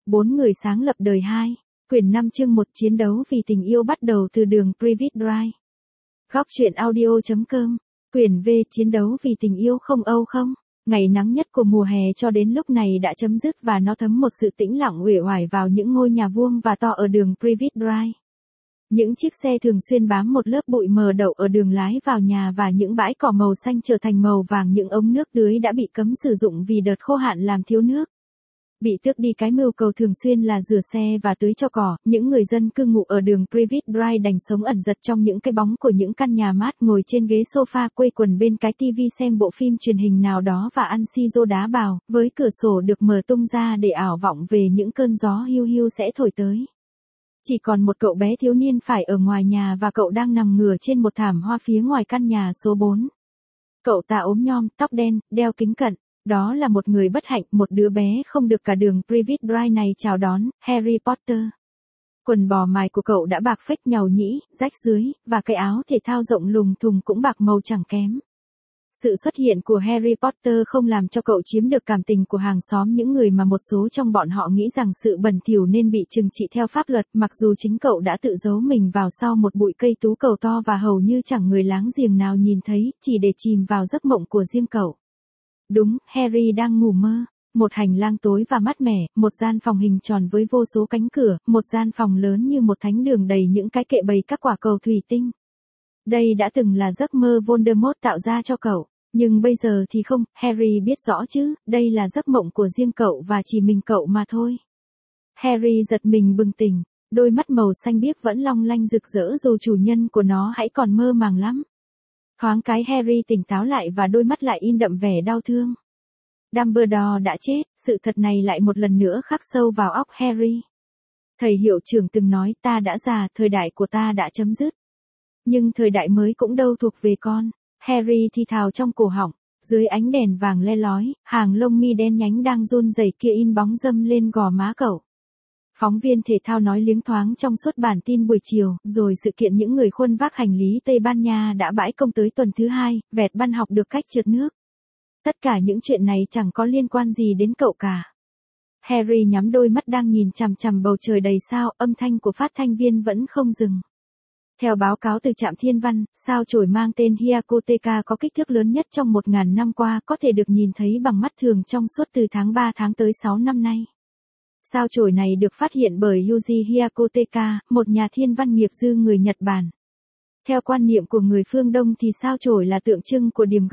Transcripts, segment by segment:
4 người sáng lập đời 2. Quyển 5 chương 1 chiến đấu vì tình yêu bắt đầu từ đường Private Drive. Góc truyện audio.com. Quyển V chiến đấu vì tình yêu không âu không. Ngày nắng nhất của mùa hè cho đến lúc này đã chấm dứt và nó thấm một sự tĩnh lặng uể oải vào những ngôi nhà vuông và to ở đường Private Drive. Những chiếc xe thường xuyên bám một lớp bụi mờ đậu ở đường lái vào nhà và những bãi cỏ màu xanh trở thành màu vàng, những ống nước tưới đã bị cấm sử dụng vì đợt khô hạn làm thiếu nước. Bị tước đi cái mưu cầu thường xuyên là rửa xe và tưới cho cỏ, những người dân cư ngụ ở đường Private Drive đành sống ẩn dật trong những cái bóng của những căn nhà mát, ngồi trên ghế sofa quây quần bên cái tivi xem bộ phim truyền hình nào đó và ăn si-rô đá bào, với cửa sổ được mở tung ra để ảo vọng về những cơn gió hiu hiu sẽ thổi tới. Chỉ còn một cậu bé thiếu niên phải ở ngoài nhà và cậu đang nằm ngửa trên một thảm hoa phía ngoài căn nhà số 4. Cậu ta ốm nhom, tóc đen, đeo kính cận. Đó là một người bất hạnh, một đứa bé không được cả đường Private Drive này chào đón, Harry Potter. Quần bò mài của cậu đã bạc phách nhàu nhĩ, rách dưới, và cái áo thể thao rộng lùng thùng cũng bạc màu chẳng kém. Sự xuất hiện của Harry Potter không làm cho cậu chiếm được cảm tình của hàng xóm, những người mà một số trong bọn họ nghĩ rằng sự bẩn thỉu nên bị trừng trị theo pháp luật, mặc dù chính cậu đã tự giấu mình vào sau một bụi cây tú cầu to và hầu như chẳng người láng giềng nào nhìn thấy, chỉ để chìm vào giấc mộng của riêng cậu. Đúng, Harry đang ngủ mơ. Một hành lang tối và mát mẻ, một gian phòng hình tròn với vô số cánh cửa, một gian phòng lớn như một thánh đường đầy những cái kệ bày các quả cầu thủy tinh. Đây đã từng là giấc mơ Voldemort tạo ra cho cậu, nhưng bây giờ thì không, Harry biết rõ chứ, đây là giấc mộng của riêng cậu và chỉ mình cậu mà thôi. Harry giật mình bừng tỉnh, đôi mắt màu xanh biếc vẫn long lanh rực rỡ dù chủ nhân của nó hãy còn mơ màng lắm. Thoáng cái Harry tỉnh táo lại và đôi mắt lại in đậm vẻ đau thương. Dumbledore đã chết, sự thật này lại một lần nữa khắc sâu vào óc Harry. Thầy hiệu trưởng từng nói ta đã già, thời đại của ta đã chấm dứt. Nhưng thời đại mới cũng đâu thuộc về con. Harry thì thào trong cổ họng, dưới ánh đèn vàng le lói, hàng lông mi đen nhánh đang run rẩy kia in bóng râm lên gò má cậu. Phóng viên thể thao nói liếng thoáng trong suốt bản tin buổi chiều, rồi sự kiện những người khuân vác hành lý Tây Ban Nha đã bãi công tới tuần thứ 2, vẹt ban học được cách trượt nước. Tất cả những chuyện này chẳng có liên quan gì đến cậu cả. Harry nhắm đôi mắt đang nhìn chằm chằm bầu trời đầy sao, âm thanh của phát thanh viên vẫn không dừng. Theo báo cáo từ trạm thiên văn, sao chổi mang tên Hyakutake có kích thước lớn nhất trong 1000 năm qua, có thể được nhìn thấy bằng mắt thường trong suốt từ tháng 3 tháng tới 6 năm nay. Sao chổi này được phát hiện bởi Yuji Hyakutake, một nhà thiên văn nghiệp dư người Nhật Bản. Theo quan niệm của người phương Đông thì sao chổi là tượng trưng của điểm G.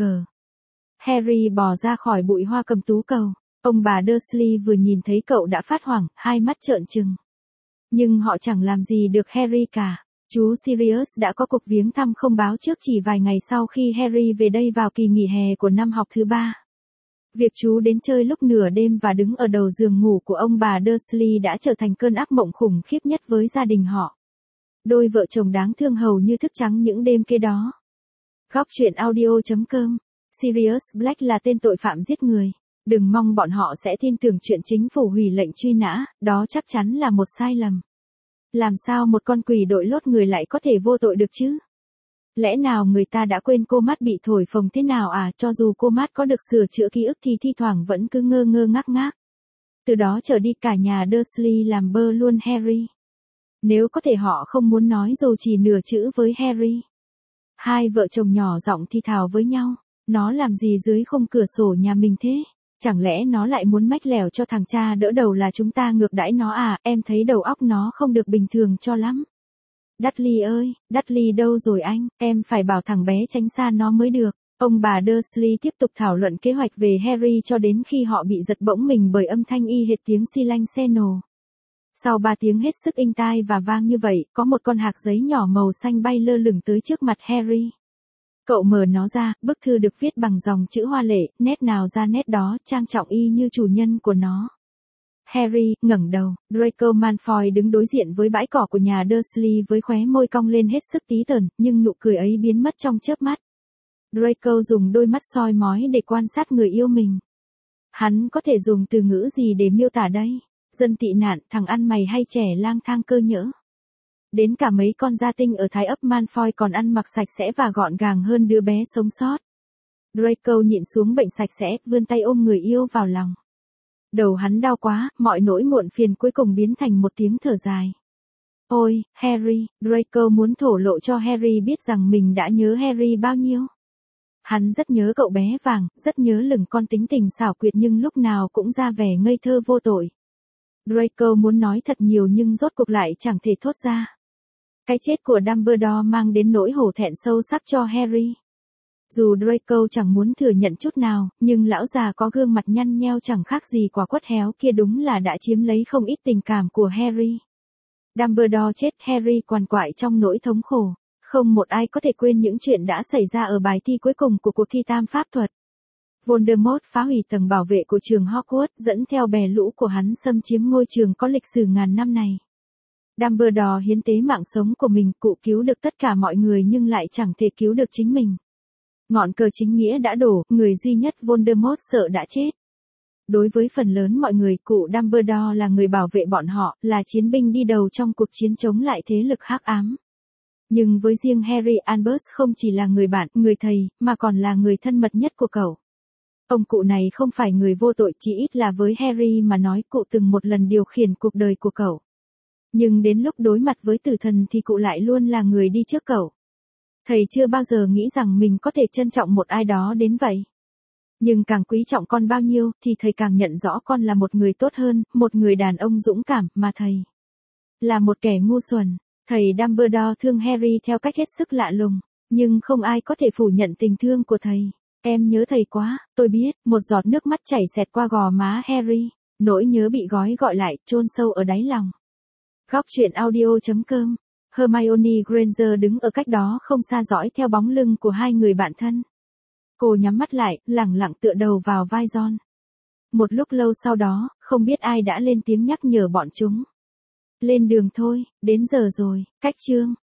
Harry bò ra khỏi bụi hoa cầm tú cầu. Ông bà Dursley vừa nhìn thấy cậu đã phát hoảng, hai mắt trợn trừng. Nhưng họ chẳng làm gì được Harry cả. Chú Sirius đã có cuộc viếng thăm không báo trước chỉ vài ngày sau khi Harry về đây vào kỳ nghỉ hè của năm học thứ 3. Việc chú đến chơi lúc nửa đêm và đứng ở đầu giường ngủ của ông bà Dursley đã trở thành cơn ác mộng khủng khiếp nhất với gia đình họ. Đôi vợ chồng đáng thương hầu như thức trắng những đêm kế đó. Góc truyện audio.com. Sirius Black là tên tội phạm giết người. Đừng mong bọn họ sẽ tin tưởng chuyện chính phủ hủy lệnh truy nã, đó chắc chắn là một sai lầm. Làm sao một con quỷ đội lốt người lại có thể vô tội được chứ? Lẽ nào người ta đã quên cô Mát bị thổi phồng thế nào à? Cho dù cô Mát có được sửa chữa ký ức thì thi thoảng vẫn cứ ngơ ngơ ngác ngác. Từ đó trở đi cả nhà Dursley làm bơ luôn Harry. Nếu có thể họ không muốn nói dù chỉ nửa chữ với Harry. Hai vợ chồng nhỏ giọng thì thào với nhau. Nó làm gì dưới khung cửa sổ nhà mình thế? Chẳng lẽ nó lại muốn mách lẻo cho thằng cha đỡ đầu là chúng ta ngược đãi nó à? Em thấy đầu óc nó không được bình thường cho lắm. Dudley ơi, Dudley đâu rồi anh? Em phải bảo thằng bé tránh xa nó mới được. Ông bà Dursley tiếp tục thảo luận kế hoạch về Harry cho đến khi họ bị giật bỗng mình bởi âm thanh y hệt tiếng xi lanh xe nổ. Sau 3 tiếng hết sức inh tai và vang như vậy, có một con hạc giấy nhỏ màu xanh bay lơ lửng tới trước mặt Harry. Cậu mở nó ra, bức thư được viết bằng dòng chữ hoa lệ, nét nào ra nét đó, trang trọng y như chủ nhân của nó. Harry ngẩng đầu, Draco Malfoy đứng đối diện với bãi cỏ của nhà Dursley với khóe môi cong lên hết sức tí tởn, nhưng nụ cười ấy biến mất trong chớp mắt. Draco dùng đôi mắt soi mói để quan sát người yêu mình. Hắn có thể dùng từ ngữ gì để miêu tả đây? Dân tị nạn, thằng ăn mày hay trẻ lang thang cơ nhỡ? Đến cả mấy con gia tinh ở Thái ấp Malfoy còn ăn mặc sạch sẽ và gọn gàng hơn đứa bé sống sót. Draco nhịn xuống bệnh sạch sẽ, vươn tay ôm người yêu vào lòng. Đầu hắn đau quá, mọi nỗi muộn phiền cuối cùng biến thành một tiếng thở dài. Ôi, Harry, Draco muốn thổ lộ cho Harry biết rằng mình đã nhớ Harry bao nhiêu. Hắn rất nhớ cậu bé vàng, rất nhớ lừng con tính tình xảo quyệt nhưng lúc nào cũng ra vẻ ngây thơ vô tội. Draco muốn nói thật nhiều nhưng rốt cuộc lại chẳng thể thốt ra. Cái chết của Dumbledore mang đến nỗi hổ thẹn sâu sắc cho Harry. Dù Draco chẳng muốn thừa nhận chút nào, nhưng lão già có gương mặt nhăn nheo chẳng khác gì quả quất héo kia đúng là đã chiếm lấy không ít tình cảm của Harry. Dumbledore chết, Harry quằn quại trong nỗi thống khổ. Không một ai có thể quên những chuyện đã xảy ra ở bài thi cuối cùng của cuộc thi tam pháp thuật. Voldemort phá hủy tầng bảo vệ của trường Hogwarts, dẫn theo bè lũ của hắn xâm chiếm ngôi trường có lịch sử ngàn năm này. Dumbledore hiến tế mạng sống của mình, cụ cứu được tất cả mọi người nhưng lại chẳng thể cứu được chính mình. Ngọn cờ chính nghĩa đã đổ, người duy nhất Voldemort sợ đã chết. Đối với phần lớn mọi người, cụ Dumbledore là người bảo vệ bọn họ, là chiến binh đi đầu trong cuộc chiến chống lại thế lực hắc ám. Nhưng với riêng Harry, Albus không chỉ là người bạn, người thầy, mà còn là người thân mật nhất của cậu. Ông cụ này không phải người vô tội, chỉ ít là với Harry mà nói, cụ từng một lần điều khiển cuộc đời của cậu. Nhưng đến lúc đối mặt với tử thần thì cụ lại luôn là người đi trước cậu. Thầy chưa bao giờ nghĩ rằng mình có thể trân trọng một ai đó đến vậy. Nhưng càng quý trọng con bao nhiêu thì thầy càng nhận rõ con là một người tốt hơn, một người đàn ông dũng cảm mà thầy là một kẻ ngu xuẩn. Thầy Dumbledore thương Harry theo cách hết sức lạ lùng, nhưng không ai có thể phủ nhận tình thương của thầy. Em nhớ thầy quá, tôi biết, một giọt nước mắt chảy xẹt qua gò má Harry, nỗi nhớ bị gói gọi lại, chôn sâu ở đáy lòng. Góc truyện audio.com. Hermione Granger đứng ở cách đó không xa dõi theo bóng lưng của hai người bạn thân. Cô nhắm mắt lại, lẳng lặng tựa đầu vào vai Ron. Một lúc lâu sau đó, không biết ai đã lên tiếng nhắc nhở bọn chúng. Lên đường thôi, đến giờ rồi, cách chương.